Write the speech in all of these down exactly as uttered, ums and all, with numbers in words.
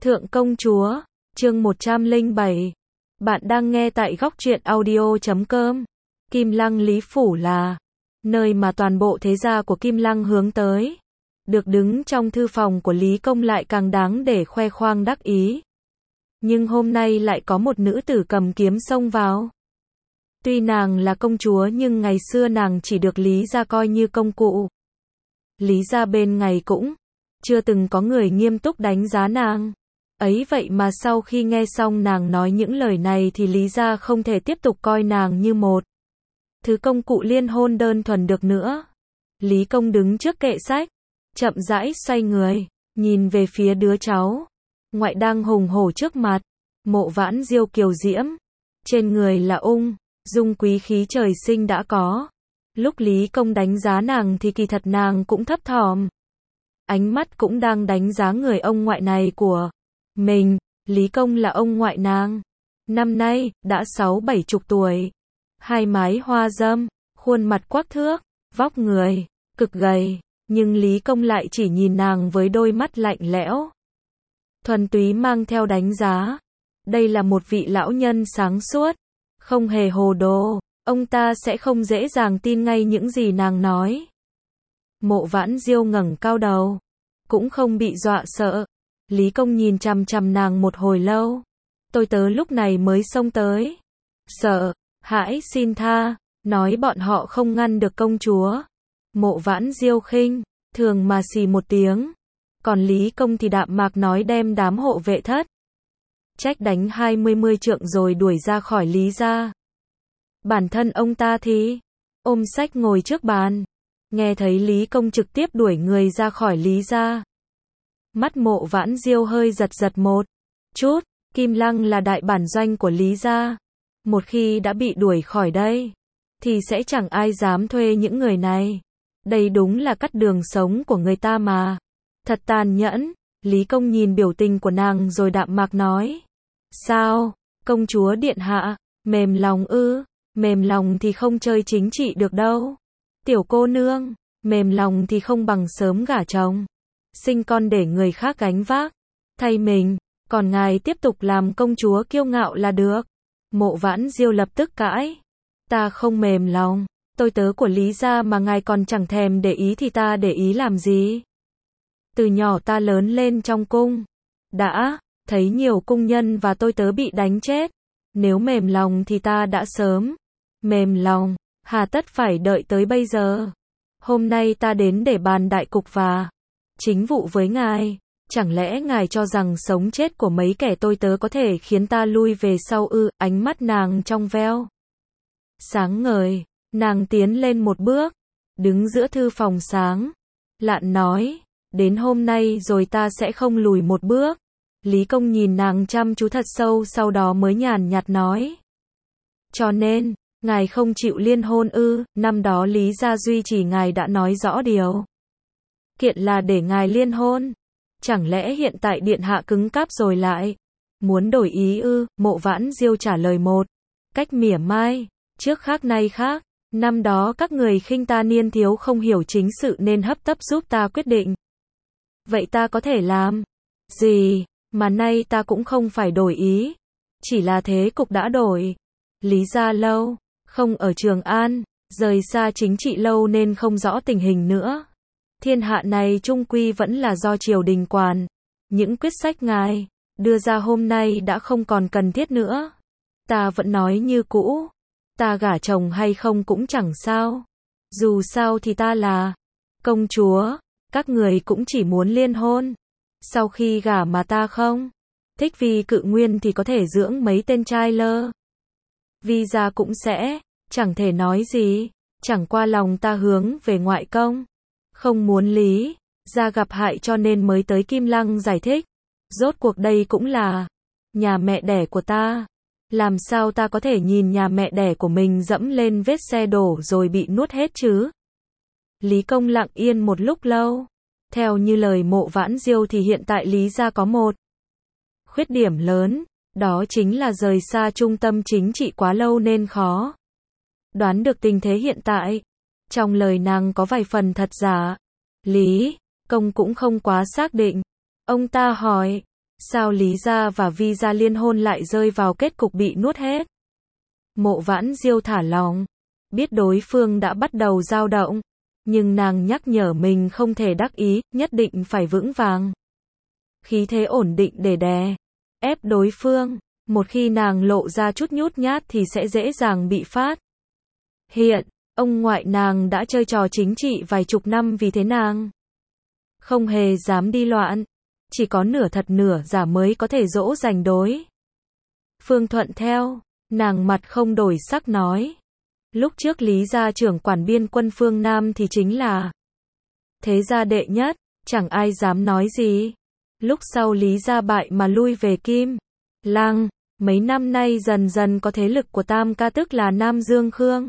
Thượng công chúa, chương một trăm lẻ bảy. Bạn đang nghe tại góc truyện audio chấm com. Kim Lăng Lý Phủ là nơi mà toàn bộ thế gia của Kim Lăng hướng tới. Được đứng trong thư phòng của Lý Công lại càng đáng để khoe khoang đắc ý. Nhưng hôm nay lại có một nữ tử cầm kiếm xông vào. Tuy nàng là công chúa nhưng ngày xưa nàng chỉ được Lý gia coi như công cụ. Lý gia bên ngày cũng chưa từng có người nghiêm túc đánh giá nàng. Ấy vậy mà sau khi nghe xong nàng nói những lời này thì Lý gia không thể tiếp tục coi nàng như một thứ công cụ liên hôn đơn thuần được nữa. Lý Công đứng trước kệ sách, chậm rãi xoay người, nhìn về phía đứa cháu ngoại đang hùng hổ trước mặt. Mộ Vãn Diêu kiều diễm, trên người là ung dung quý khí trời sinh đã có. Lúc Lý Công đánh giá nàng thì kỳ thật nàng cũng thấp thỏm. Ánh mắt cũng đang đánh giá người ông ngoại này của mình. Lý Công là ông ngoại nàng. Năm nay, đã sáu bảy chục tuổi. Hai mái hoa râm, khuôn mặt quắc thước, vóc người, cực gầy. Nhưng Lý Công lại chỉ nhìn nàng với đôi mắt lạnh lẽo. Thuần túy mang theo đánh giá. Đây là một vị lão nhân sáng suốt, không hề hồ đồ. Ông ta sẽ không dễ dàng tin ngay những gì nàng nói. Mộ Vãn Diêu ngẩng cao đầu, cũng không bị dọa sợ. Lý Công nhìn chằm chằm nàng một hồi lâu. Tôi tớ lúc này mới xông tới. Sợ, hãi xin tha, nói bọn họ không ngăn được công chúa. Mộ Vãn Diêu khinh thường mà xì một tiếng. Còn Lý Công thì đạm mạc nói đem đám hộ vệ thất trách đánh hai mươi mươi trượng rồi đuổi ra khỏi Lý gia. Bản thân ông ta thì ôm sách ngồi trước bàn. Nghe thấy Lý Công trực tiếp đuổi người ra khỏi Lý gia. Mắt Mộ Vãn Diêu hơi giật giật một chút. Kim Lăng là đại bản doanh của Lý gia. Một khi đã bị đuổi khỏi đây, thì sẽ chẳng ai dám thuê những người này. Đây đúng là cắt đường sống của người ta mà. Thật tàn nhẫn. Lý Công nhìn biểu tình của nàng rồi đạm mạc nói. Sao, công chúa điện hạ, mềm lòng ư? Mềm lòng thì không chơi chính trị được đâu. Tiểu cô nương, mềm lòng thì không bằng sớm gả chồng. Sinh con để người khác gánh vác. Thay mình, còn ngài tiếp tục làm công chúa kiêu ngạo là được. Mộ Vãn Diêu lập tức cãi. Ta không mềm lòng. Tôi tớ của Lý gia mà ngài còn chẳng thèm để ý thì ta để ý làm gì? Từ nhỏ ta lớn lên trong cung. Đã thấy nhiều cung nhân và tôi tớ bị đánh chết. Nếu mềm lòng thì ta đã sớm mềm lòng. Hà tất phải đợi tới bây giờ. Hôm nay ta đến để bàn đại cục và chính vụ với ngài. Chẳng lẽ ngài cho rằng sống chết của mấy kẻ tôi tớ có thể khiến ta lui về sau ư? Ánh mắt nàng trong veo sáng ngời. Nàng tiến lên một bước, đứng giữa thư phòng sáng lạn nói. Đến hôm nay rồi ta sẽ không lùi một bước. Lý Công nhìn nàng chăm chú thật sâu, sau đó mới nhàn nhạt nói. Cho nên, ngài không chịu liên hôn ư? Năm đó Lý gia duy chỉ ngài đã nói rõ điều kiện là để ngài liên hôn. Chẳng lẽ hiện tại điện hạ cứng cáp rồi lại muốn đổi ý ư? Mộ Vãn Diêu trả lời một cách mỉa mai. Trước khác nay khác. Năm đó các người khinh ta niên thiếu không hiểu chính sự nên hấp tấp giúp ta quyết định. Vậy ta có thể làm gì mà nay ta cũng không phải đổi ý. Chỉ là thế cục đã đổi. Lý gia lâu không ở Trường An, rời xa chính trị lâu nên không rõ tình hình nữa. Thiên hạ này chung quy vẫn là do triều đình quản. Những quyết sách ngài đưa ra hôm nay đã không còn cần thiết nữa. Ta vẫn nói như cũ. Ta gả chồng hay không cũng chẳng sao. Dù sao thì ta là công chúa. Các người cũng chỉ muốn liên hôn. Sau khi gả mà ta không thích vì cự nguyên thì có thể dưỡng mấy tên trai lơ. Vì gia cũng sẽ chẳng thể nói gì. Chẳng qua lòng ta hướng về ngoại công. Không muốn Lý gia gặp hại cho nên mới tới Kim Lăng giải thích. Rốt cuộc đây cũng là nhà mẹ đẻ của ta. Làm sao ta có thể nhìn nhà mẹ đẻ của mình dẫm lên vết xe đổ rồi bị nuốt hết chứ? Lý Công lặng yên một lúc lâu. Theo như lời Mộ Vãn Diêu thì hiện tại Lý gia có một khuyết điểm lớn. Đó chính là rời xa trung tâm chính trị quá lâu nên khó đoán được tình thế hiện tại. Trong lời nàng có vài phần thật giả. Lý Công cũng không quá xác định. Ông ta hỏi. Sao Lý gia và Vi gia liên hôn lại rơi vào kết cục bị nuốt hết? Mộ Vãn Diêu thả lòng, biết đối phương đã bắt đầu dao động, nhưng nàng nhắc nhở mình không thể đắc ý, nhất định phải vững vàng. Khí thế ổn định để đè ép đối phương, một khi nàng lộ ra chút nhút nhát thì sẽ dễ dàng bị phát hiện. Ông ngoại nàng đã chơi trò chính trị vài chục năm vì thế nàng không hề dám đi loạn, chỉ có nửa thật nửa giả mới có thể dỗ dành đối phương thuận theo. Nàng mặt không đổi sắc nói, lúc trước Lý gia trưởng quản biên quân phương Nam thì chính là thế gia đệ nhất, chẳng ai dám nói gì. Lúc sau Lý gia bại mà lui về Kim Lăng, mấy năm nay dần dần có thế lực của Tam ca tức là Nam Dương Khương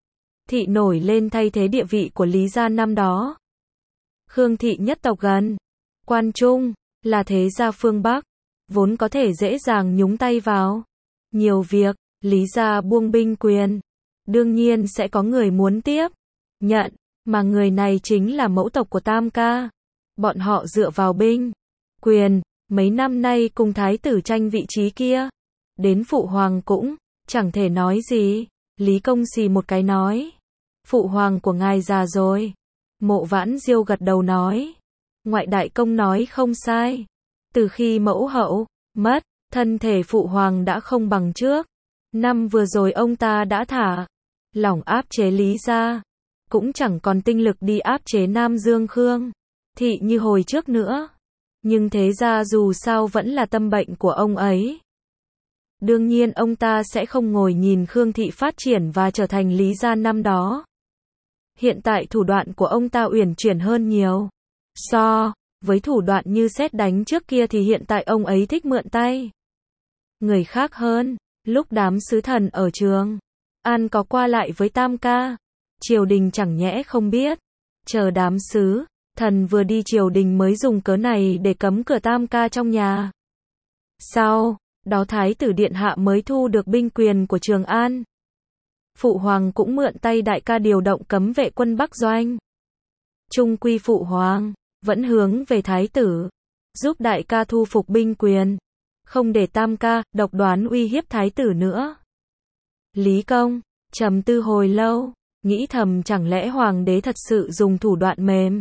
thị nổi lên thay thế địa vị của Lý gia năm đó. Khương thị nhất tộc gần Quan Trung, là thế gia phương Bắc, vốn có thể dễ dàng nhúng tay vào nhiều việc. Lý gia buông binh quyền, đương nhiên sẽ có người muốn tiếp nhận, mà người này chính là mẫu tộc của Tam ca. Bọn họ dựa vào binh quyền, mấy năm nay cùng thái tử tranh vị trí kia, đến phụ hoàng cũng chẳng thể nói gì. Lý Công xì một cái nói, phụ hoàng của ngài già rồi. Mộ Vãn Diêu gật đầu nói, ngoại đại công nói không sai. Từ khi mẫu hậu mất, thân thể phụ hoàng đã không bằng trước. Năm vừa rồi ông ta đã thả lỏng áp chế Lý gia, cũng chẳng còn tinh lực đi áp chế Nam Dương Khương thị như hồi trước nữa. Nhưng thế ra dù sao vẫn là tâm bệnh của ông ấy. Đương nhiên ông ta sẽ không ngồi nhìn Khương thị phát triển và trở thành Lý gia năm đó. Hiện tại thủ đoạn của ông ta uyển chuyển hơn nhiều. So với thủ đoạn như sét đánh trước kia thì hiện tại ông ấy thích mượn tay người khác hơn. Lúc đám sứ thần ở Trường An có qua lại với Tam ca, triều đình chẳng nhẽ không biết. Chờ đám sứ thần vừa đi triều đình mới dùng cớ này để cấm cửa Tam ca trong nhà. Sau đó thái tử điện hạ mới thu được binh quyền của Trường An. Phụ hoàng cũng mượn tay đại ca điều động cấm vệ quân Bắc Doanh. Trung quy phụ hoàng vẫn hướng về thái tử, giúp đại ca thu phục binh quyền, không để Tam ca độc đoán uy hiếp thái tử nữa. Lý Công trầm tư hồi lâu, nghĩ thầm chẳng lẽ hoàng đế thật sự dùng thủ đoạn mềm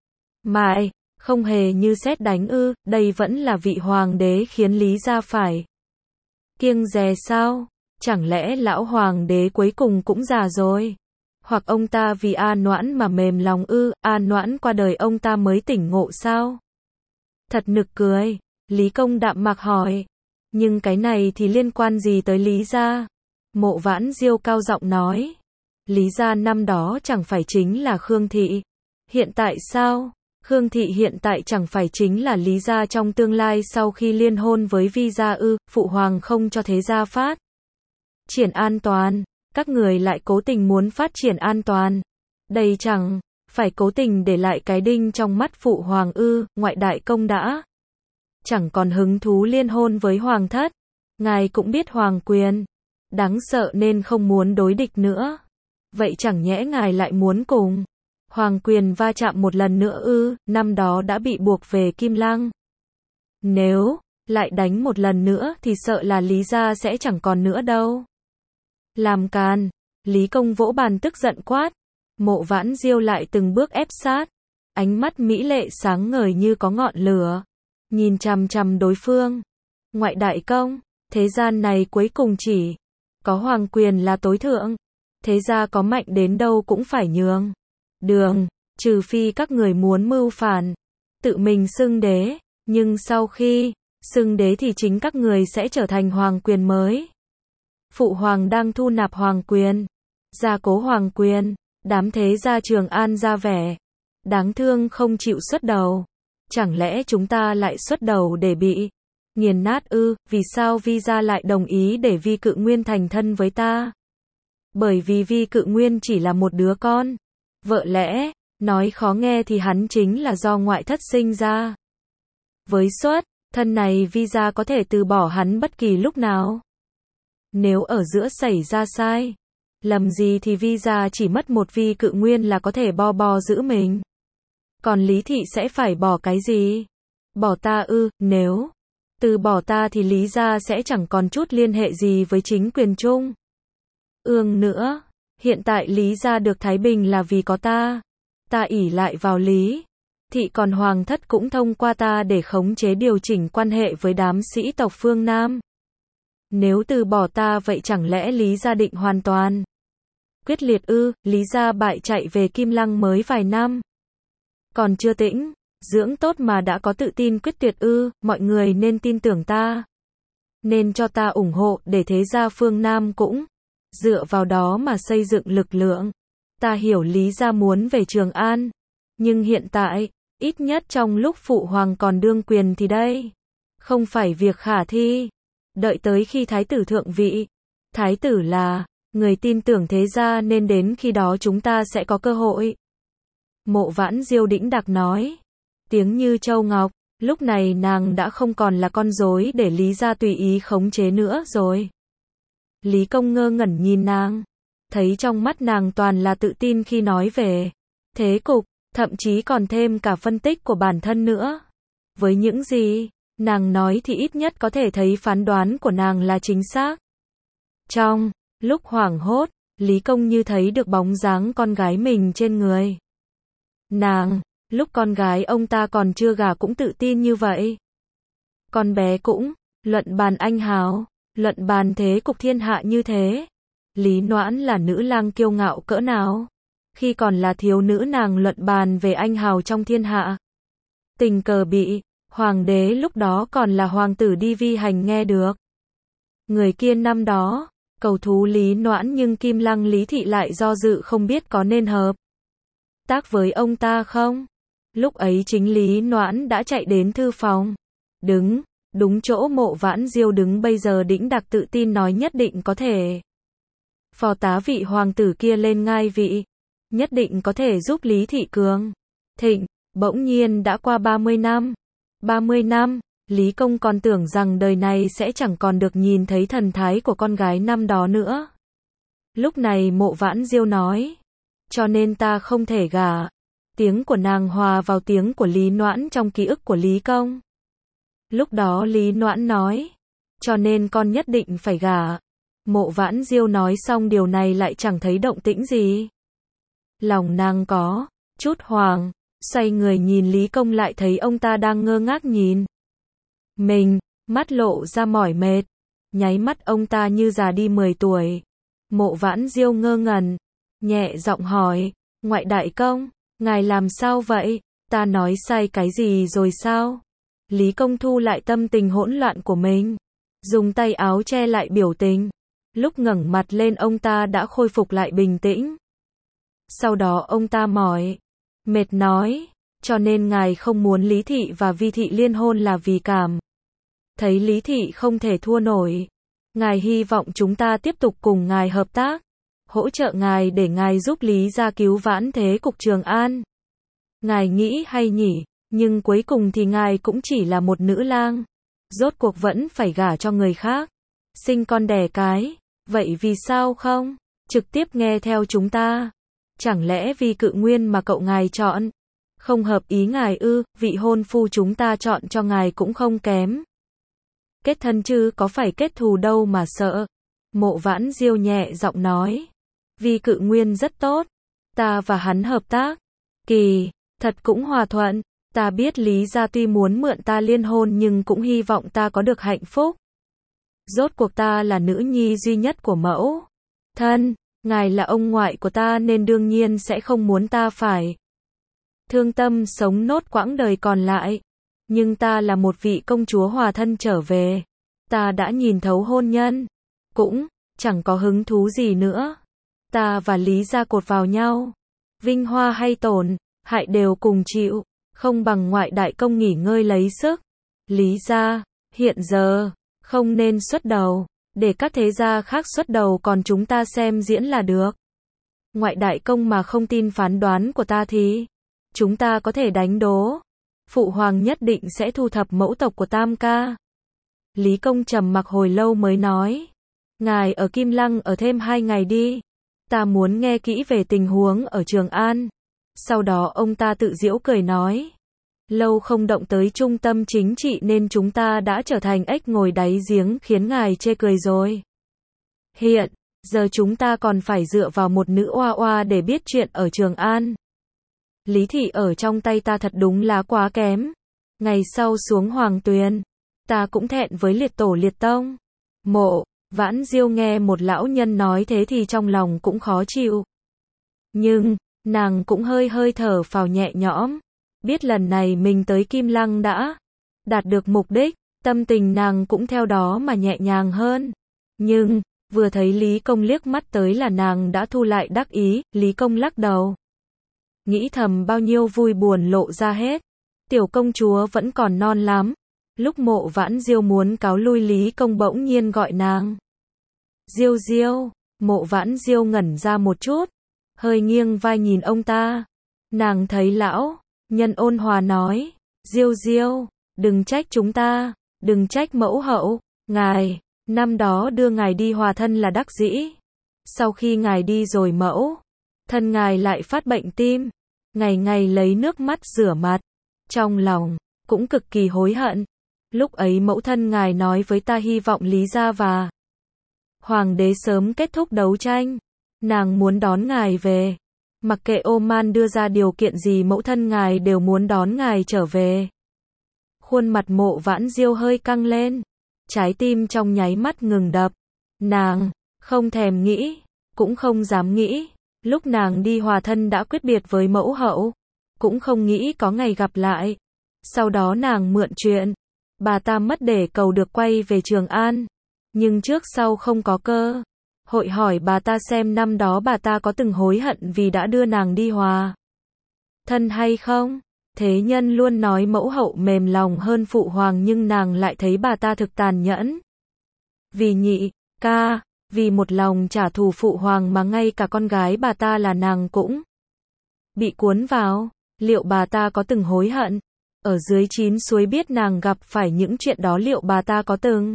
mại, không hề như sét đánh ư? Đây vẫn là vị hoàng đế khiến Lý gia phải kiêng dè sao? Chẳng lẽ lão hoàng đế cuối cùng cũng già rồi? Hoặc ông ta vì A Noãn mà mềm lòng ư? A Noãn qua đời ông ta mới tỉnh ngộ sao? Thật nực cười. Lý Công đạm mạc hỏi, nhưng cái này thì liên quan gì tới Lý gia? Mộ Vãn Diêu cao giọng nói, Lý gia năm đó chẳng phải chính là Khương thị. Hiện tại sao? Khương thị hiện tại chẳng phải chính là Lý gia trong tương lai sau khi liên hôn với Vi gia ư? Phụ hoàng không cho thế gia phát triển an toàn, các người lại cố tình muốn phát triển an toàn. Đây chẳng phải cố tình để lại cái đinh trong mắt phụ hoàng ư? Ngoại đại công đã chẳng còn hứng thú liên hôn với hoàng thất. Ngài cũng biết hoàng quyền đáng sợ nên không muốn đối địch nữa. Vậy chẳng nhẽ ngài lại muốn cùng hoàng quyền va chạm một lần nữa ư? Năm đó đã bị buộc về Kim Lăng, nếu lại đánh một lần nữa thì sợ là Lý gia sẽ chẳng còn nữa đâu. Làm càn. Lý Công vỗ bàn tức giận quát. Mộ Vãn Diêu lại từng bước ép sát, ánh mắt mỹ lệ sáng ngời như có ngọn lửa, nhìn chằm chằm đối phương. Ngoại đại công, thế gian này cuối cùng chỉ có hoàng quyền là tối thượng. Thế gia có mạnh đến đâu cũng phải nhường đường, trừ phi các người muốn mưu phản, tự mình xưng đế. Nhưng sau khi xưng đế thì chính các người sẽ trở thành hoàng quyền mới. Phụ hoàng đang thu nạp hoàng quyền, gia cố hoàng quyền. Đám thế gia Trường An ra vẻ đáng thương không chịu xuất đầu. Chẳng lẽ chúng ta lại xuất đầu để bị nghiền nát ư? Vì sao Vi gia lại đồng ý để Vi Cự Nguyên thành thân với ta? Bởi vì Vi Cự Nguyên chỉ là một đứa con vợ lẽ, nói khó nghe thì hắn chính là do ngoại thất sinh ra. Với xuất thân này Vi gia có thể từ bỏ hắn bất kỳ lúc nào. Nếu ở giữa xảy ra sai lầm gì thì Vi gia chỉ mất một Vi Cự Nguyên là có thể bo bo giữ mình. Còn Lý thị sẽ phải bỏ cái gì? Bỏ ta ư? Nếu Từ bỏ ta thì Lý gia sẽ chẳng còn chút liên hệ gì với chính quyền Trung Ương nữa. Hiện tại Lý gia được thái bình là vì có ta. Ta ỷ lại vào Lý thị, còn Hoàng thất cũng thông qua ta để khống chế điều chỉnh quan hệ với đám sĩ tộc phương Nam. Nếu từ bỏ ta vậy chẳng lẽ Lý gia định hoàn toàn quyết liệt ư? Lý gia bại chạy về Kim Lăng mới vài năm, còn chưa tĩnh dưỡng tốt mà đã có tự tin quyết tuyệt ư? Mọi người nên tin tưởng ta, nên cho ta ủng hộ để thế gia phương Nam cũng dựa vào đó mà xây dựng lực lượng. Ta hiểu Lý gia muốn về Trường An, nhưng hiện tại, ít nhất trong lúc phụ hoàng còn đương quyền thì đây không phải việc khả thi. Đợi tới khi thái tử thượng vị, thái tử là người tin tưởng thế gia, nên đến khi đó chúng ta sẽ có cơ hội. Mộ Vãn Diêu đĩnh đạc nói, tiếng như châu ngọc. Lúc này nàng đã không còn là con rối để Lý gia tùy ý khống chế nữa rồi. Lý Công ngơ ngẩn nhìn nàng, thấy trong mắt nàng toàn là tự tin khi nói về thế cục, thậm chí còn thêm cả phân tích của bản thân nữa. Với những gì nàng nói thì ít nhất có thể thấy phán đoán của nàng là chính xác. Trong lúc hoảng hốt, Lý Công như thấy được bóng dáng con gái mình trên người nàng. Lúc con gái ông ta còn chưa gả cũng tự tin như vậy. Con bé cũng luận bàn anh hào, luận bàn thế cục thiên hạ như thế. Lý Noãn là nữ lang kiêu ngạo cỡ nào. Khi còn là thiếu nữ nàng luận bàn về anh hào trong thiên hạ. Tình cờ bị hoàng đế lúc đó còn là hoàng tử đi vi hành nghe được. Người kia năm đó cầu thú Lý Noãn, nhưng Kim Lăng Lý thị lại do dự không biết có nên hợp tác với ông ta không. Lúc ấy chính Lý Noãn đã chạy đến thư phòng, đứng đúng chỗ Mộ Vãn Diêu đứng bây giờ, đĩnh đạc tự tin nói nhất định có thể phò tá vị hoàng tử kia lên ngai vị, nhất định có thể giúp Lý thị cường thịnh. Bỗng nhiên đã qua ba mươi năm. ba mươi năm, Lý Công còn tưởng rằng đời này sẽ chẳng còn được nhìn thấy thần thái của con gái năm đó nữa. Lúc này Mộ Vãn Diêu nói, cho nên ta không thể gả. Tiếng của nàng hòa vào tiếng của Lý Noãn trong ký ức của Lý Công. Lúc đó Lý Noãn nói, cho nên con nhất định phải gả. Mộ Vãn Diêu nói xong điều này lại chẳng thấy động tĩnh gì. Lòng nàng có chút hoảng, xoay người nhìn Lý Công lại thấy ông ta đang ngơ ngác nhìn mình, mắt lộ ra mỏi mệt. Nháy mắt ông ta như già đi mười tuổi. Mộ Vãn Diêu ngơ ngẩn, nhẹ giọng hỏi, ngoại đại công, ngài làm sao vậy? Ta nói sai cái gì rồi sao? Lý Công thu lại tâm tình hỗn loạn của mình, dùng tay áo che lại biểu tình. Lúc ngẩng mặt lên ông ta đã khôi phục lại bình tĩnh. Sau đó ông ta mỏi mệt nói, cho nên ngài không muốn Lý thị và Vi thị liên hôn là vì cảm thấy Lý thị không thể thua nổi. Ngài hy vọng chúng ta tiếp tục cùng ngài hợp tác, hỗ trợ ngài để ngài giúp Lý gia cứu vãn thế cục Trường An. Ngài nghĩ hay nhỉ, nhưng cuối cùng thì ngài cũng chỉ là một nữ lang, rốt cuộc vẫn phải gả cho người khác, sinh con đẻ cái. Vậy vì sao không trực tiếp nghe theo chúng ta? Chẳng lẽ vì Cự Nguyên mà cậu ngài chọn không hợp ý ngài ư? Vị hôn phu chúng ta chọn cho ngài cũng không kém kết thân chứ có phải kết thù đâu mà sợ. Mộ Vãn Diêu nhẹ giọng nói, vì Cự Nguyên rất tốt, ta và hắn hợp tác kỳ thật cũng hòa thuận. Ta biết Lý gia tuy muốn mượn ta liên hôn nhưng cũng hy vọng ta có được hạnh phúc. Rốt cuộc ta là nữ nhi duy nhất của mẫu thân, ngài là ông ngoại của ta nên đương nhiên sẽ không muốn ta phải thương tâm sống nốt quãng đời còn lại. Nhưng ta là một vị công chúa hòa thân trở về, ta đã nhìn thấu hôn nhân, cũng chẳng có hứng thú gì nữa. Ta và Lý gia cột vào nhau, vinh hoa hay tổn hại đều cùng chịu, không bằng ngoại đại công nghỉ ngơi lấy sức. Lý gia hiện giờ không nên xuất đầu, để các thế gia khác xuất đầu còn chúng ta xem diễn là được. Ngoại đại công mà không tin phán đoán của ta thì chúng ta có thể đánh đố, phụ hoàng nhất định sẽ thu thập mẫu tộc của Tam ca. Lý Công trầm mặc hồi lâu mới nói, ngài ở Kim Lăng ở thêm hai ngày đi, ta muốn nghe kỹ về tình huống ở Trường An. Sau đó ông ta tự giễu cười nói, Lâu không động tới trung tâm chính trị nên chúng ta đã trở thành ếch ngồi đáy giếng khiến ngài chê cười rồi. Hiện giờ chúng ta còn phải dựa vào một nữ oa oa để biết chuyện ở Trường An. Lý thị ở trong tay ta thật đúng là quá kém. Ngày sau xuống Hoàng Tuyền, ta cũng thẹn với liệt tổ liệt tông. Mộ Vãn Diêu nghe một lão nhân nói thế thì trong lòng cũng khó chịu. Nhưng, nàng cũng hơi hơi thở phào nhẹ nhõm. Biết lần này mình tới Kim Lăng đã đạt được mục đích, tâm tình nàng cũng theo đó mà nhẹ nhàng hơn. Nhưng, vừa thấy Lý Công liếc mắt tới là nàng đã thu lại đắc ý. Lý Công lắc đầu, nghĩ thầm bao nhiêu vui buồn lộ ra hết. Tiểu công chúa vẫn còn non lắm. Lúc Mộ Vãn Diêu muốn cáo lui, Lý Công bỗng nhiên gọi nàng. Diêu Diêu. Mộ Vãn Diêu ngẩn ra một chút, hơi nghiêng vai nhìn ông ta. Nàng thấy lão nhân ôn hòa nói, Diêu Diêu, đừng trách chúng ta, đừng trách mẫu hậu. Ngài, năm đó đưa ngài đi hòa thân là đắc dĩ. Sau khi ngài đi rồi mẫu thân ngài lại phát bệnh tim, ngày ngày lấy nước mắt rửa mặt, trong lòng cũng cực kỳ hối hận. Lúc ấy mẫu thân ngài nói với ta hy vọng Lý gia và hoàng đế sớm kết thúc đấu tranh. Nàng muốn đón ngài về. Mặc kệ Oman đưa ra điều kiện gì, mẫu thân ngài đều muốn đón ngài trở về. Khuôn mặt Mộ Vãn Diêu hơi căng lên. Trái tim trong nháy mắt ngừng đập. Nàng không thèm nghĩ, cũng không dám nghĩ. Lúc nàng đi hòa thân đã quyết biệt với mẫu hậu, cũng không nghĩ có ngày gặp lại. Sau đó nàng mượn chuyện bà ta mất để cầu được quay về Trường An. Nhưng trước sau không có cơ hội hỏi bà ta xem năm đó bà ta có từng hối hận vì đã đưa nàng đi hòa thân hay không. Thế nhân luôn nói mẫu hậu mềm lòng hơn phụ hoàng, nhưng nàng lại thấy bà ta thực tàn nhẫn. Vì nhị ca, vì một lòng trả thù phụ hoàng mà ngay cả con gái bà ta là nàng cũng bị cuốn vào. Liệu bà ta có từng hối hận? Ở dưới chín suối biết nàng gặp phải những chuyện đó, liệu bà ta có từng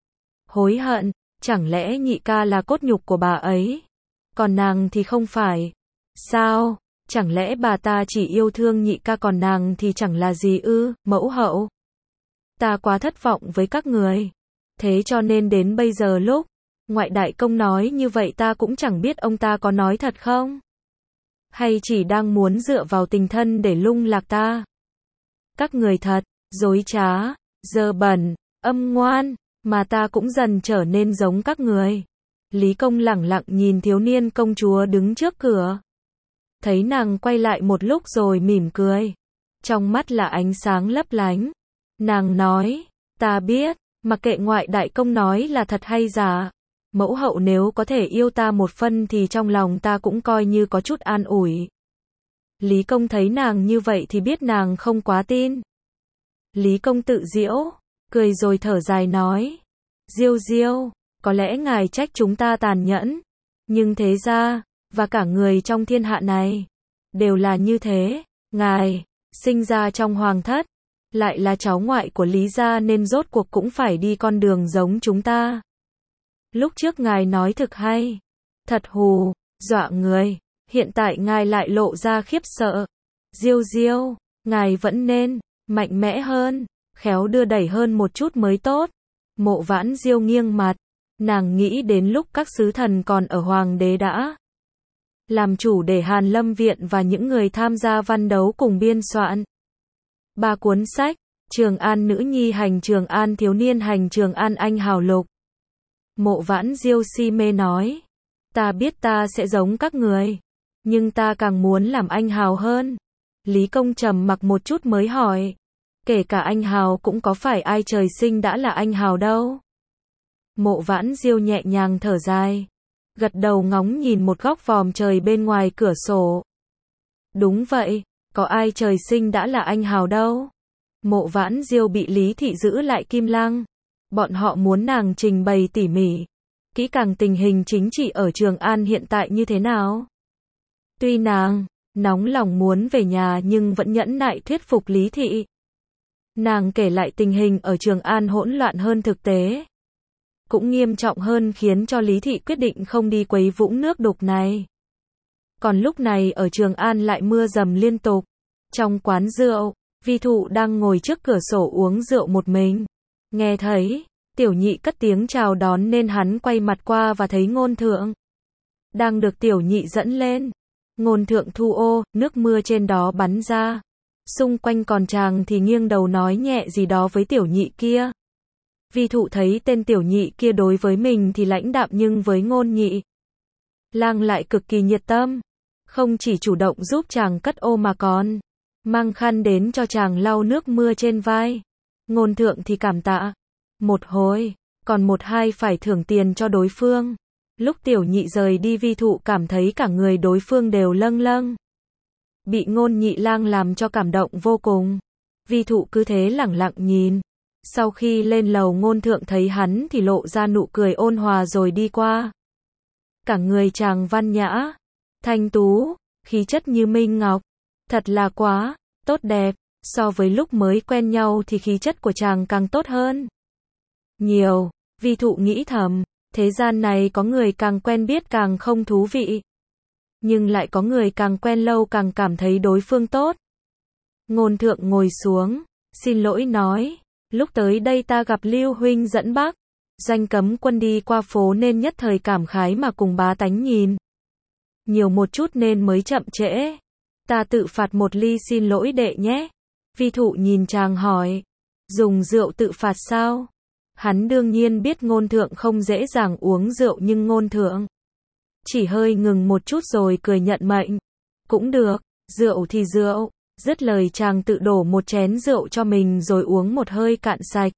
hối hận? Chẳng lẽ nhị ca là cốt nhục của bà ấy, còn nàng thì không phải? Sao? Chẳng lẽ bà ta chỉ yêu thương nhị ca còn nàng thì chẳng là gì ư? Mẫu hậu, ta quá thất vọng với các người. Thế cho nên đến bây giờ lúc ngoại đại công nói như vậy ta cũng chẳng biết ông ta có nói thật không, hay chỉ đang muốn dựa vào tình thân để lung lạc ta. Các người thật dối trá, dơ bẩn, âm ngoan, mà ta cũng dần trở nên giống các người. Lý Công lẳng lặng nhìn thiếu niên công chúa đứng trước cửa. Thấy nàng quay lại một lúc rồi mỉm cười. Trong mắt là ánh sáng lấp lánh. Nàng nói, ta biết, mặc kệ ngoại đại công nói là thật hay giả, mẫu hậu nếu có thể yêu ta một phân thì trong lòng ta cũng coi như có chút an ủi. Lý Công thấy nàng như vậy thì biết nàng không quá tin. Lý Công tự giễu, cười rồi thở dài nói, Diêu Diêu, có lẽ ngài trách chúng ta tàn nhẫn, nhưng thế ra, và cả người trong thiên hạ này, đều là như thế. Ngài, sinh ra trong hoàng thất, lại là cháu ngoại của Lý gia nên rốt cuộc cũng phải đi con đường giống chúng ta. Lúc trước ngài nói thực hay, thật hù, dọa người, hiện tại ngài lại lộ ra khiếp sợ. Diêu Diêu, ngài vẫn nên mạnh mẽ hơn, khéo đưa đẩy hơn một chút mới tốt. Mộ Vãn Diêu nghiêng mặt, nàng nghĩ đến lúc các sứ thần còn ở hoàng đế đã làm chủ để Hàn Lâm Viện và những người tham gia văn đấu cùng biên soạn ba cuốn sách, Trường An Nữ Nhi Hành, Trường An Thiếu Niên Hành, Trường An Anh Hào Lục. Mộ Vãn Diêu si mê nói, ta biết ta sẽ giống các người, nhưng ta càng muốn làm anh hào hơn. Lý Công trầm mặc một chút mới hỏi, kể cả anh hào cũng có phải ai trời sinh đã là anh hào đâu. Mộ Vãn Diêu nhẹ nhàng thở dài, gật đầu ngóng nhìn một góc vòm trời bên ngoài cửa sổ. Đúng vậy, có ai trời sinh đã là anh hào đâu. Mộ Vãn Diêu bị Lý thị giữ lại Kim Lăng. Bọn họ muốn nàng trình bày tỉ mỉ, kỹ càng tình hình chính trị ở Trường An hiện tại như thế nào. Tuy nàng nóng lòng muốn về nhà nhưng vẫn nhẫn nại thuyết phục Lý thị. Nàng kể lại tình hình ở Trường An hỗn loạn hơn thực tế, cũng nghiêm trọng hơn, khiến cho Lý thị quyết định không đi quấy vũng nước đục này. Còn lúc này ở Trường An lại mưa dầm liên tục. Trong quán rượu, Vi thụ đang ngồi trước cửa sổ uống rượu một mình. Nghe thấy, tiểu nhị cất tiếng chào đón nên hắn quay mặt qua và thấy ngôn thượng. Đang được tiểu nhị dẫn lên. Ngôn thượng thu ô, nước mưa trên đó bắn ra. Xung quanh còn chàng thì nghiêng đầu nói nhẹ gì đó với tiểu nhị kia. Vi thụ thấy tên tiểu nhị kia đối với mình thì lãnh đạm nhưng với ngôn nhị lang lại cực kỳ nhiệt tâm. Không chỉ chủ động giúp chàng cất ô mà còn mang khăn đến cho chàng lau nước mưa trên vai. Ngôn thượng thì cảm tạ. Một hồi, còn một hai phải thưởng tiền cho đối phương. Lúc tiểu nhị rời đi vi thụ cảm thấy cả người đối phương đều lâng lâng. Bị ngôn nhị lang làm cho cảm động vô cùng. Vi thụ cứ thế lẳng lặng nhìn. Sau khi lên lầu ngôn thượng thấy hắn thì lộ ra nụ cười ôn hòa rồi đi qua. Cả người chàng văn nhã, thanh tú, khí chất như minh ngọc. Thật là quá, tốt đẹp. So với lúc mới quen nhau thì khí chất của chàng càng tốt hơn nhiều. Vi thụ nghĩ thầm, thế gian này có người càng quen biết càng không thú vị. Nhưng lại có người càng quen lâu càng cảm thấy đối phương tốt. Ngôn thượng ngồi xuống, xin lỗi nói, lúc tới đây ta gặp Lưu huynh dẫn bác. Doanh cấm quân đi qua phố nên nhất thời cảm khái mà cùng bá tánh nhìn nhiều một chút nên mới chậm trễ. Ta tự phạt một ly xin lỗi đệ nhé. Vi thụ nhìn chàng hỏi, dùng rượu tự phạt sao? Hắn đương nhiên biết ngôn thượng không dễ dàng uống rượu nhưng ngôn thượng chỉ hơi ngừng một chút rồi cười nhận mệnh. Cũng được, rượu thì rượu. Dứt lời chàng tự đổ một chén rượu cho mình rồi uống một hơi cạn sạch.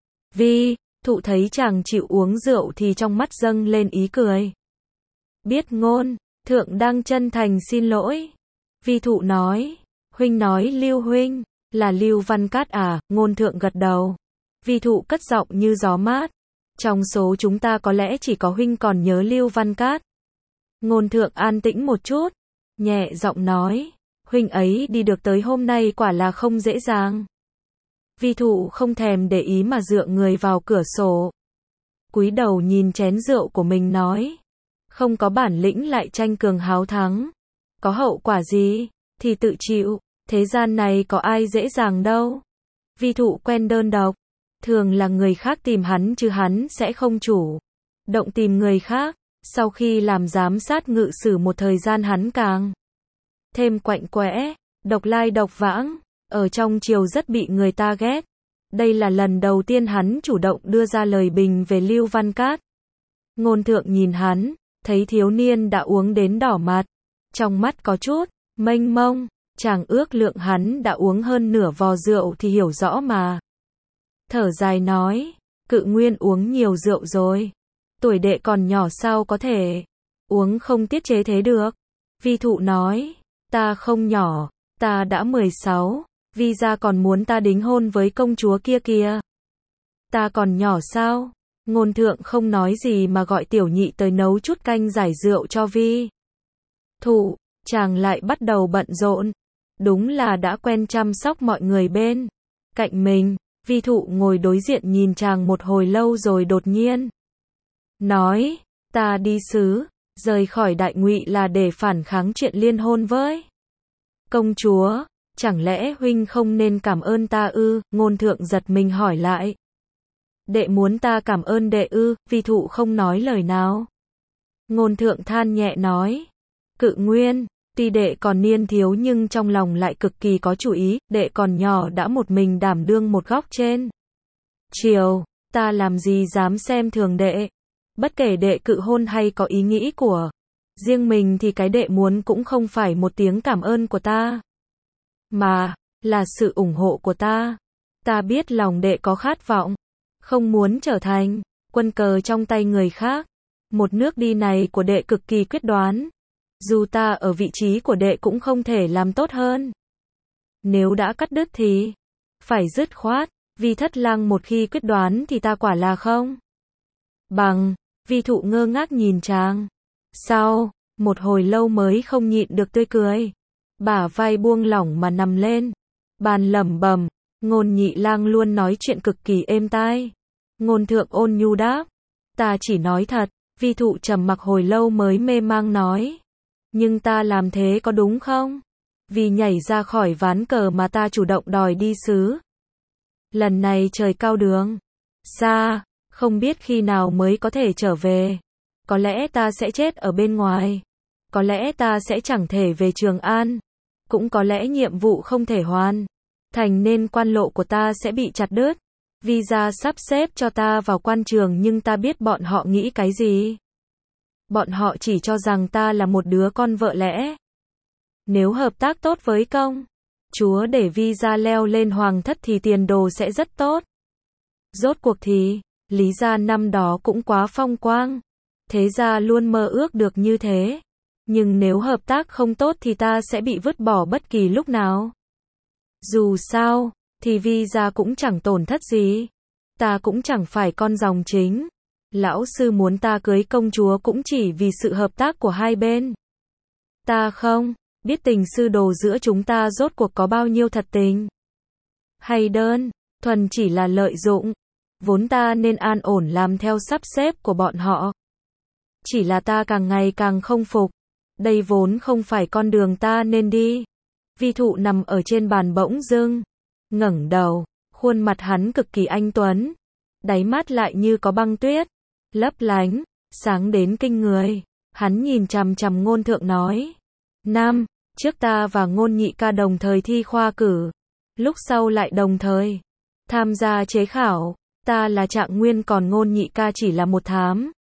Vi thụ thấy chàng chịu uống rượu thì trong mắt dâng lên ý cười. Biết ngôn thượng đang chân thành xin lỗi. Vi thụ nói, huynh nói Lưu huynh là Lưu Văn Cát à? Ngôn thượng gật đầu. Vi thụ cất giọng như gió mát. Trong số chúng ta có lẽ chỉ có huynh còn nhớ Lưu Văn Cát. Ngôn thượng an tĩnh một chút, nhẹ giọng nói, huynh ấy đi được tới hôm nay quả là không dễ dàng. Vi thụ không thèm để ý mà dựa người vào cửa sổ. Cúi đầu nhìn chén rượu của mình nói, không có bản lĩnh lại tranh cường háo thắng. Có hậu quả gì, thì tự chịu, thế gian này có ai dễ dàng đâu. Vi thụ quen đơn độc, thường là người khác tìm hắn chứ hắn sẽ không chủ động tìm người khác. Sau khi làm giám sát ngự sử một thời gian hắn càng thêm quạnh quẽ, độc lai độc vãng, ở trong triều rất bị người ta ghét. Đây là lần đầu tiên hắn chủ động đưa ra lời bình về Lưu Văn Cát. Ngôn thượng nhìn hắn, thấy thiếu niên đã uống đến đỏ mặt, trong mắt có chút mênh mông, chàng ước lượng hắn đã uống hơn nửa vò rượu thì hiểu rõ mà. Thở dài nói, Cự Nguyên uống nhiều rượu rồi. Tuổi đệ còn nhỏ sao có thể uống không tiết chế thế được. Vi thụ nói, ta không nhỏ, ta đã mười sáu, Vi gia còn muốn ta đính hôn với công chúa kia kìa. Ta còn nhỏ sao? Ngôn thượng không nói gì mà gọi tiểu nhị tới nấu chút canh giải rượu cho Vi thụ. Chàng lại bắt đầu bận rộn. Đúng là đã quen chăm sóc mọi người bên cạnh mình. Vi thụ ngồi đối diện nhìn chàng một hồi lâu rồi đột nhiên nói, ta đi xứ, rời khỏi Đại Ngụy là để phản kháng chuyện liên hôn với công chúa, chẳng lẽ huynh không nên cảm ơn ta ư? Ngôn thượng giật mình hỏi lại. Đệ muốn ta cảm ơn đệ ư? Vi thụ không nói lời nào. Ngôn thượng than nhẹ nói, Cự Nguyên, tuy đệ còn niên thiếu nhưng trong lòng lại cực kỳ có chủ ý, đệ còn nhỏ đã một mình đảm đương một góc trên triều, ta làm gì dám xem thường đệ. Bất kể đệ cự hôn hay có ý nghĩ của riêng mình thì cái đệ muốn cũng không phải một tiếng cảm ơn của ta, mà là sự ủng hộ của ta. Ta biết lòng đệ có khát vọng, không muốn trở thành quân cờ trong tay người khác. Một nước đi này của đệ cực kỳ quyết đoán. Dù ta ở vị trí của đệ cũng không thể làm tốt hơn. Nếu đã cắt đứt thì phải dứt khoát. Vi thất lang một khi quyết đoán thì ta quả là không bằng. Vi thụ ngơ ngác nhìn chàng. Sau một hồi lâu mới không nhịn được tươi cười. Bả vai buông lỏng mà nằm lên bàn lẩm bẩm. Ngôn nhị lang luôn nói chuyện cực kỳ êm tai. Ngôn thượng ôn nhu đáp, ta chỉ nói thật. Vi thụ trầm mặc hồi lâu mới mê mang nói, nhưng ta làm thế có đúng không? Vì nhảy ra khỏi ván cờ mà ta chủ động đòi đi xứ. Lần này trời cao đường xa, không biết khi nào mới có thể trở về. Có lẽ ta sẽ chết ở bên ngoài. Có lẽ ta sẽ chẳng thể về Trường An. Cũng có lẽ nhiệm vụ không thể hoàn thành nên quan lộ của ta sẽ bị chặt đứt. Visa sắp xếp cho ta vào quan trường nhưng ta biết bọn họ nghĩ cái gì. Bọn họ chỉ cho rằng ta là một đứa con vợ lẽ. Nếu hợp tác tốt với công chúa để visa leo lên hoàng thất thì tiền đồ sẽ rất tốt. Rốt cuộc thì, Lý gia năm đó cũng quá phong quang. Thế gia luôn mơ ước được như thế. Nhưng nếu hợp tác không tốt thì ta sẽ bị vứt bỏ bất kỳ lúc nào. Dù sao, thì visa cũng chẳng tổn thất gì. Ta cũng chẳng phải con dòng chính. Lão sư muốn ta cưới công chúa cũng chỉ vì sự hợp tác của hai bên. Ta không biết tình sư đồ giữa chúng ta rốt cuộc có bao nhiêu thật tình. Hay đơn thuần chỉ là lợi dụng. Vốn ta nên an ổn làm theo sắp xếp của bọn họ. Chỉ là ta càng ngày càng không phục. Đây vốn không phải con đường ta nên đi. Vi Thụ nằm ở trên bàn bỗng dưng ngẩng đầu, khuôn mặt hắn cực kỳ anh tuấn, đáy mắt lại như có băng tuyết, lấp lánh, sáng đến kinh người. Hắn nhìn chằm chằm Ngôn Thượng nói: "Năm trước ta và Ngôn nhị ca đồng thời thi khoa cử, lúc sau lại đồng thời tham gia chế khảo, ta là trạng nguyên còn Ngôn nhị ca chỉ là một thám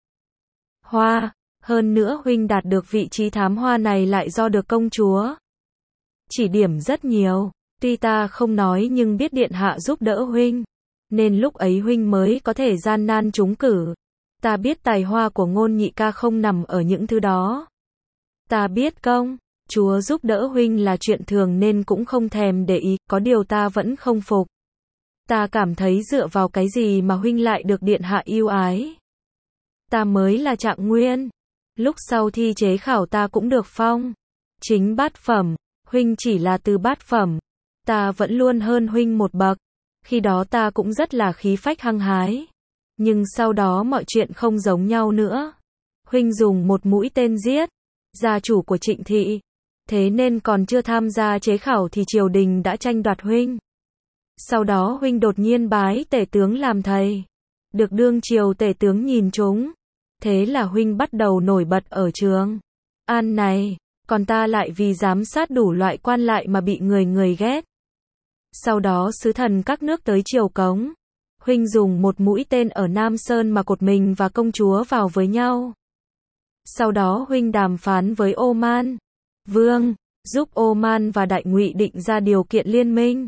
hoa, hơn nữa huynh đạt được vị trí thám hoa này lại do được công chúa chỉ điểm rất nhiều, tuy ta không nói nhưng biết điện hạ giúp đỡ huynh, nên lúc ấy huynh mới có thể gian nan trúng cử. Ta biết tài hoa của Ngôn nhị ca không nằm ở những thứ đó. Ta biết công chúa giúp đỡ huynh là chuyện thường nên cũng không thèm để ý, có điều ta vẫn không phục. Ta cảm thấy dựa vào cái gì mà huynh lại được điện hạ yêu ái. Ta mới là trạng nguyên. Lúc sau thi chế khảo ta cũng được phong chính bát phẩm, huynh chỉ là từ bát phẩm. Ta vẫn luôn hơn huynh một bậc. Khi đó ta cũng rất là khí phách hăng hái. Nhưng sau đó mọi chuyện không giống nhau nữa. Huynh dùng một mũi tên giết gia chủ của Trịnh thị. Thế nên còn chưa tham gia chế khảo thì triều đình đã tranh đoạt huynh. Sau đó huynh đột nhiên bái tể tướng làm thầy. Được đương triều tể tướng nhìn trúng. Thế là huynh bắt đầu nổi bật ở Trường An này. Còn ta lại vì giám sát đủ loại quan lại mà bị người người ghét. Sau đó sứ thần các nước tới triều cống. Huynh dùng một mũi tên ở Nam Sơn mà cột mình và công chúa vào với nhau. Sau đó huynh đàm phán với Oman Vương, giúp Oman và Đại Ngụy định ra điều kiện liên minh.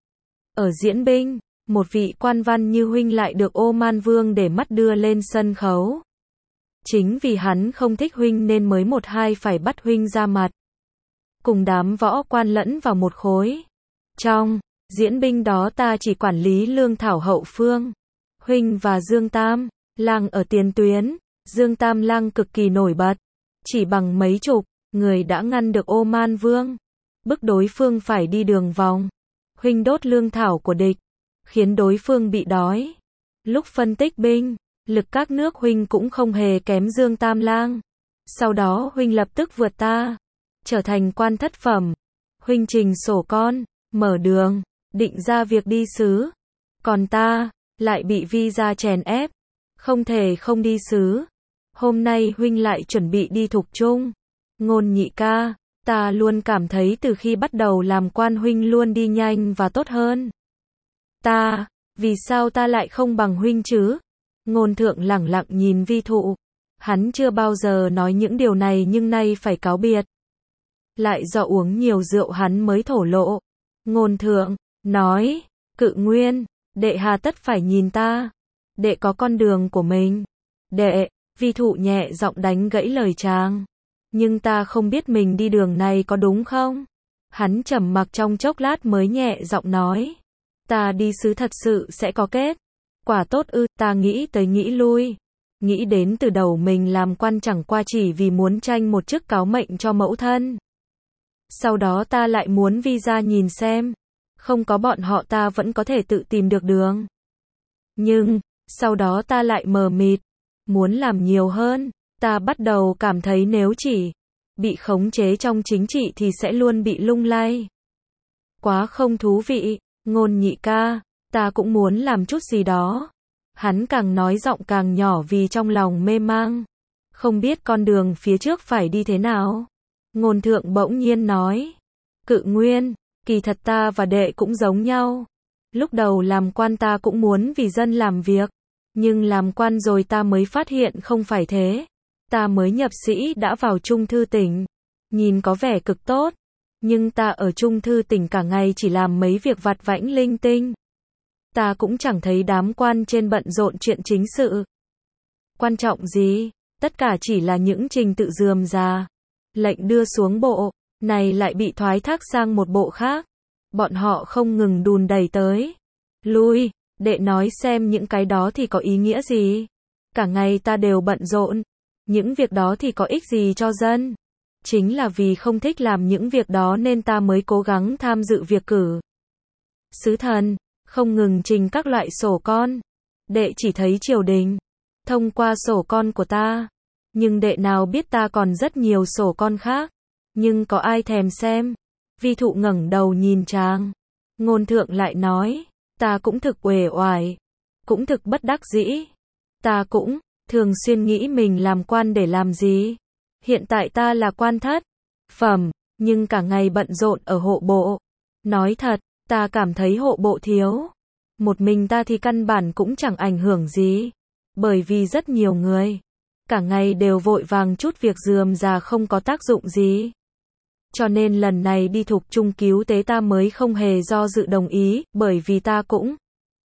Ở Diễn Binh, một vị quan văn như huynh lại được Oman Vương để mắt đưa lên sân khấu. Chính vì hắn không thích huynh nên mới một hai phải bắt huynh ra mặt. Cùng đám võ quan lẫn vào một khối. Trong diễn binh đó ta chỉ quản lý lương thảo hậu phương. Huynh và Dương Tam Lang ở tiền tuyến. Dương Tam Lang cực kỳ nổi bật. Chỉ bằng mấy chục người đã ngăn được Oman Vương. Bức đối phương phải đi đường vòng. Huynh đốt lương thảo của địch, khiến đối phương bị đói. Lúc phân tích binh lực các nước huynh cũng không hề kém Dương Tam Lang. Sau đó huynh lập tức vượt ta, trở thành quan thất phẩm. Huynh trình sổ con, mở đường, định ra việc đi xứ. Còn ta, lại bị visa chèn ép, không thể không đi xứ. Hôm nay huynh lại chuẩn bị đi thục trung. Ngôn nhị ca, ta luôn cảm thấy từ khi bắt đầu làm quan huynh luôn đi nhanh và tốt hơn. Ta, vì sao ta lại không bằng huynh chứ? Ngôn Thượng lẳng lặng nhìn Vi Thụ. Hắn chưa bao giờ nói những điều này nhưng nay phải cáo biệt. Lại do uống nhiều rượu hắn mới thổ lộ. Ngôn Thượng nói, Cự Nguyên, đệ hà tất phải nhìn ta. Đệ có con đường của mình. Đệ, Vi Thụ nhẹ giọng đánh gãy lời chàng. Nhưng ta không biết mình đi đường này có đúng không? Hắn trầm mặc trong chốc lát mới nhẹ giọng nói. Ta đi xứ thật sự sẽ có kết quả tốt ư? Ta nghĩ tới nghĩ lui. Nghĩ đến từ đầu mình làm quan chẳng qua chỉ vì muốn tranh một chức cáo mệnh cho mẫu thân. Sau đó ta lại muốn visa nhìn xem. Không có bọn họ ta vẫn có thể tự tìm được đường. Nhưng, sau đó ta lại mờ mịt. Muốn làm nhiều hơn. Ta bắt đầu cảm thấy nếu chỉ bị khống chế trong chính trị thì sẽ luôn bị lung lay. Quá không thú vị, Ngôn nhị ca, ta cũng muốn làm chút gì đó. Hắn càng nói giọng càng nhỏ vì trong lòng mê mang. Không biết con đường phía trước phải đi thế nào. Ngôn thượng bỗng nhiên nói. Cự Nguyên, kỳ thật ta và đệ cũng giống nhau. Lúc đầu làm quan ta cũng muốn vì dân làm việc. Nhưng làm quan rồi ta mới phát hiện không phải thế. Ta mới nhập sĩ đã vào Trung Thư tỉnh. Nhìn có vẻ cực tốt. Nhưng ta ở Trung Thư tỉnh cả ngày chỉ làm mấy việc vặt vãnh linh tinh. Ta cũng chẳng thấy đám quan trên bận rộn chuyện chính sự. Quan trọng gì? Tất cả chỉ là những trình tự rườm rà. Lệnh đưa xuống bộ, này lại bị thoái thác sang một bộ khác. Bọn họ không ngừng đùn đẩy tới. Lui, đệ nói xem những cái đó thì có ý nghĩa gì? Cả ngày ta đều bận rộn. Những việc đó thì có ích gì cho dân? Chính là vì không thích làm những việc đó nên ta mới cố gắng tham dự việc cử. Sứ thần, không ngừng trình các loại sổ con. Đệ chỉ thấy triều đình. Thông qua sổ con của ta. Nhưng đệ nào biết ta còn rất nhiều sổ con khác. Nhưng có ai thèm xem? Vi thụ ngẩng đầu nhìn chàng. Ngôn thượng lại nói. Ta cũng thực uể oải. Cũng thực bất đắc dĩ. Ta cũng thường xuyên nghĩ mình làm quan để làm gì. Hiện tại ta là quan thất phẩm, nhưng cả ngày bận rộn ở hộ bộ. Nói thật, ta cảm thấy hộ bộ thiếu. Một mình ta thì căn bản cũng chẳng ảnh hưởng gì. Bởi vì rất nhiều người. Cả ngày đều vội vàng chút việc rườm rà không có tác dụng gì. Cho nên lần này đi thục trung cứu tế ta mới không hề do dự đồng ý, bởi vì ta cũng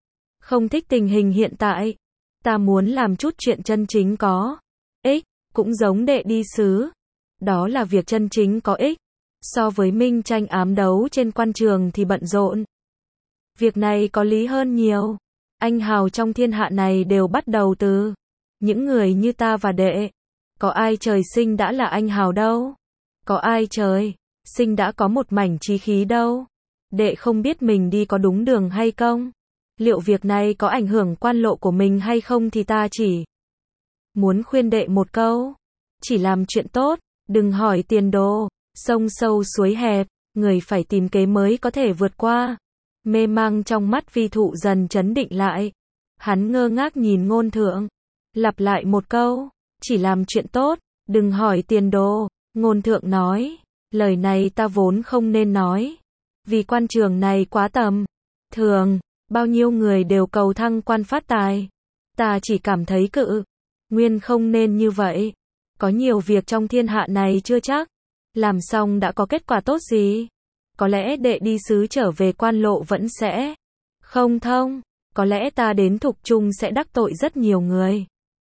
không thích tình hình hiện tại. Ta muốn làm chút chuyện chân chính có ích, cũng giống đệ đi sứ. Đó là việc chân chính có ích. So với minh tranh ám đấu trên quan trường thì bận rộn. Việc này có lý hơn nhiều. Anh hào trong thiên hạ này đều bắt đầu từ những người như ta và đệ. Có ai trời sinh đã là anh hào đâu. Có ai trời sinh đã có một mảnh chí khí đâu. Đệ không biết mình đi có đúng đường hay không. Liệu việc này có ảnh hưởng quan lộ của mình hay không thì ta chỉ muốn khuyên đệ một câu. Chỉ làm chuyện tốt, đừng hỏi tiền đồ. Sông sâu suối hẹp, người phải tìm kế mới có thể vượt qua. Mê mang trong mắt vi thụ dần chấn định lại. Hắn ngơ ngác nhìn ngôn thượng. Lặp lại một câu. Chỉ làm chuyện tốt, đừng hỏi tiền đồ. Ngôn thượng nói. Lời này ta vốn không nên nói. Vì quan trường này quá tầm thường. Bao nhiêu người đều cầu thăng quan phát tài. Ta chỉ cảm thấy cự Nguyên không nên như vậy. Có nhiều việc trong thiên hạ này chưa chắc. Làm xong đã có kết quả tốt gì. Có lẽ đệ đi sứ trở về quan lộ vẫn sẽ không thông. Có lẽ ta đến thục trung sẽ đắc tội rất nhiều người.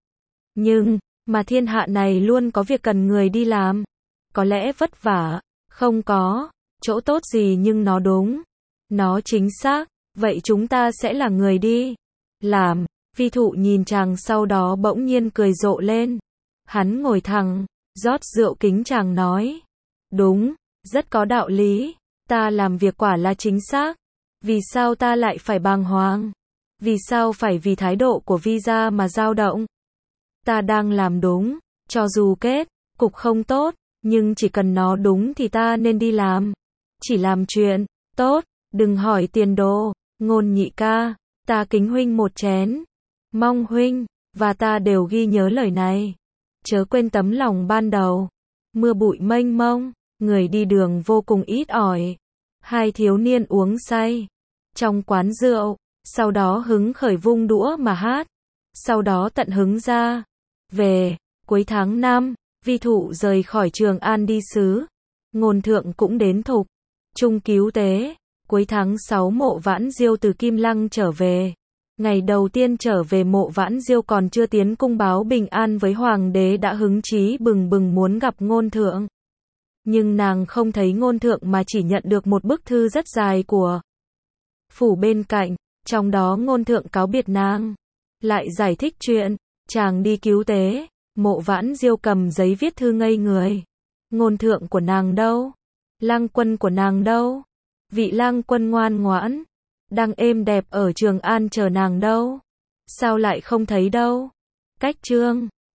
Nhưng, mà thiên hạ này luôn có việc cần người đi làm. Có lẽ vất vả, không có chỗ tốt gì nhưng nó đúng. Nó chính xác. Vậy chúng ta sẽ là người đi làm. Vi thụ nhìn chàng sau đó bỗng nhiên cười rộ lên. Hắn ngồi thẳng, rót rượu kính chàng nói. Đúng, rất có đạo lý. Ta làm việc quả là chính xác. Vì sao ta lại phải bàng hoàng? Vì sao phải vì thái độ của Vi gia mà dao động? Ta đang làm đúng. Cho dù kết cục không tốt, nhưng chỉ cần nó đúng thì ta nên đi làm. Chỉ làm chuyện tốt, đừng hỏi tiền đồ. Ngôn nhị ca, ta kính huynh một chén. Mong huynh và ta đều ghi nhớ lời này. Chớ quên tấm lòng ban đầu. Mưa bụi mênh mông, người đi đường vô cùng ít ỏi. Hai thiếu niên uống say trong quán rượu, sau đó hứng khởi vung đũa mà hát. Sau đó tận hứng ra về. Cuối tháng năm, vi thụ rời khỏi Trường An đi sứ. Ngôn thượng cũng đến thục trung cứu tế. Cuối tháng sáu Mộ Vãn Diêu từ Kim Lăng trở về. Ngày đầu tiên trở về Mộ Vãn Diêu còn chưa tiến cung báo bình an với hoàng đế đã hứng chí bừng bừng muốn gặp ngôn thượng. Nhưng nàng không thấy ngôn thượng mà chỉ nhận được một bức thư rất dài của phủ bên cạnh. Trong đó ngôn thượng cáo biệt nàng. Lại giải thích chuyện chàng đi cứu tế. Mộ Vãn Diêu cầm giấy viết thư ngây người. Ngôn thượng của nàng đâu? Lang quân của nàng đâu? Vị lang quân ngoan ngoãn, đang êm đẹp ở Trường An chờ nàng đâu? Sao lại không thấy đâu? Cách chương